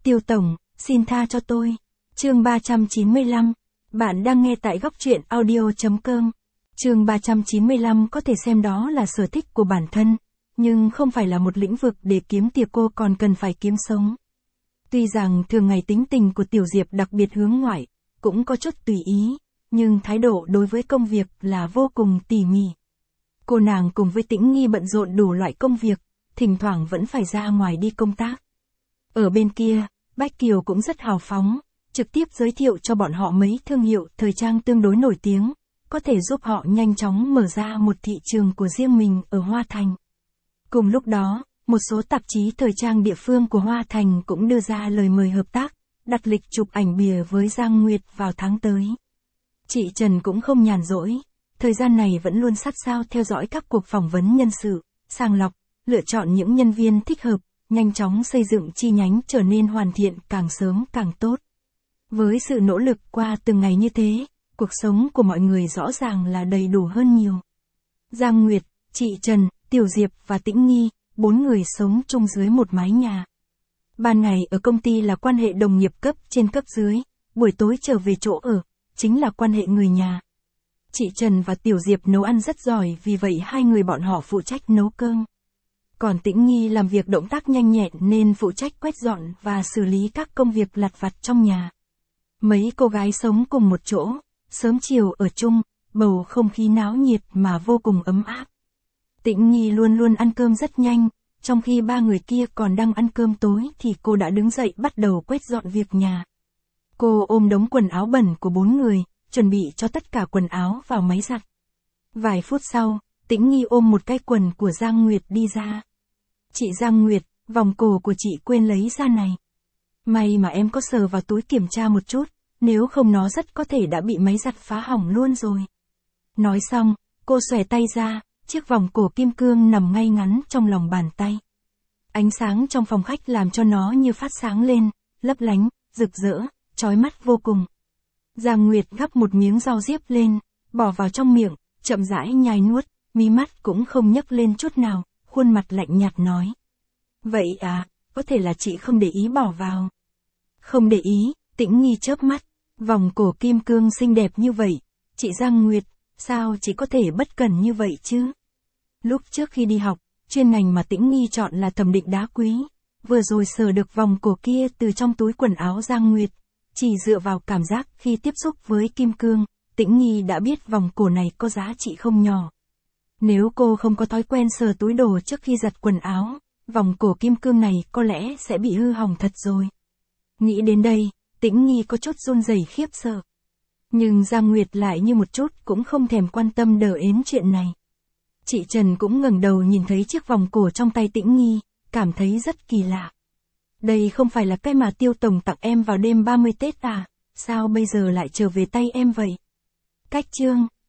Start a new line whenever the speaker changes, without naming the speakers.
Tiêu Tổng, xin tha cho tôi. Chương 395. Bạn đang nghe tại góc truyện audio.com. Chương 395 có thể xem đó là sở thích của bản thân, nhưng không phải là một lĩnh vực để kiếm tiền, cô còn cần phải kiếm sống. Tuy rằng thường ngày tính tình của Tiểu Diệp đặc biệt hướng ngoại, cũng có chút tùy ý, nhưng thái độ đối với công việc là vô cùng tỉ mỉ. Cô nàng cùng với Tĩnh Nghi bận rộn đủ loại công việc, thỉnh thoảng vẫn phải ra ngoài đi công tác. Ở bên kia, Bách Kiều cũng rất hào phóng, trực tiếp giới thiệu cho bọn họ mấy thương hiệu thời trang tương đối nổi tiếng, có thể giúp họ nhanh chóng mở ra một thị trường của riêng mình ở Hoa Thành. Cùng lúc đó, một số tạp chí thời trang địa phương của Hoa Thành cũng đưa ra lời mời hợp tác, đặt lịch chụp ảnh bìa với Giang Nguyệt vào tháng tới. Chị Trần cũng không nhàn rỗi, thời gian này vẫn luôn sát sao theo dõi các cuộc phỏng vấn nhân sự, sàng lọc, lựa chọn những nhân viên thích hợp, nhanh chóng xây dựng chi nhánh trở nên hoàn thiện càng sớm càng tốt. Với sự nỗ lực qua từng ngày như thế, cuộc sống của mọi người rõ ràng là đầy đủ hơn nhiều. Giang Nguyệt, chị Trần, Tiểu Diệp và Tĩnh Nghi, 4 người sống chung dưới một mái nhà. Ban ngày ở công ty là quan hệ đồng nghiệp cấp trên cấp dưới, buổi tối trở về chỗ ở, chính là quan hệ người nhà. Chị Trần và Tiểu Diệp nấu ăn rất giỏi, vì vậy hai người bọn họ phụ trách nấu cơm. Còn Tĩnh Nghi làm việc động tác nhanh nhẹn nên phụ trách quét dọn và xử lý các công việc lặt vặt trong nhà. Mấy cô gái sống cùng một chỗ, sớm chiều ở chung, bầu không khí náo nhiệt mà vô cùng ấm áp. Tĩnh Nghi luôn luôn ăn cơm rất nhanh, trong khi ba người kia còn đang ăn cơm tối thì cô đã đứng dậy bắt đầu quét dọn việc nhà. Cô ôm đống quần áo bẩn của 4 người, chuẩn bị cho tất cả quần áo vào máy giặt. Vài phút sau, Tĩnh Nghi ôm một cái quần của Giang Nguyệt đi ra. Chị Giang Nguyệt, vòng cổ của chị quên lấy ra này. May mà em có sờ vào túi kiểm tra một chút, nếu không nó rất có thể đã bị máy giặt phá hỏng luôn rồi. Nói xong, cô xòe tay ra, chiếc vòng cổ kim cương nằm ngay ngắn trong lòng bàn tay. Ánh sáng trong phòng khách làm cho nó như phát sáng lên, lấp lánh, rực rỡ, chói mắt vô cùng. Giang Nguyệt gắp một miếng rau diếp lên, bỏ vào trong miệng, chậm rãi nhai nuốt, mí mắt cũng không nhấc lên chút nào, khuôn mặt lạnh nhạt nói. Vậy à, có thể là chị không để ý bỏ vào. Không để ý, Tĩnh Nghi chớp mắt, vòng cổ kim cương xinh đẹp như vậy, chị Giang Nguyệt, sao chị có thể bất cẩn như vậy chứ? Lúc trước khi đi học, chuyên ngành mà Tĩnh Nghi chọn là thẩm định đá quý, vừa rồi sờ được vòng cổ kia từ trong túi quần áo Giang Nguyệt, chỉ dựa vào cảm giác khi tiếp xúc với kim cương, Tĩnh Nghi đã biết vòng cổ này có giá trị không nhỏ. Nếu cô không có thói quen sờ túi đồ trước khi giặt quần áo, vòng cổ kim cương này có lẽ sẽ bị hư hỏng thật rồi. Nghĩ đến đây, Tĩnh Nghi có chút run rẩy khiếp sợ. Nhưng Giang Nguyệt lại như một chút cũng không thèm quan tâm đờ ến chuyện này. Chị Trần cũng ngẩng đầu nhìn thấy chiếc vòng cổ trong tay Tĩnh Nghi, cảm thấy rất kỳ lạ. Đây không phải là cái mà Tiêu Tổng tặng em vào đêm 30 Tết à, sao bây giờ lại trở về tay em vậy? Cách chương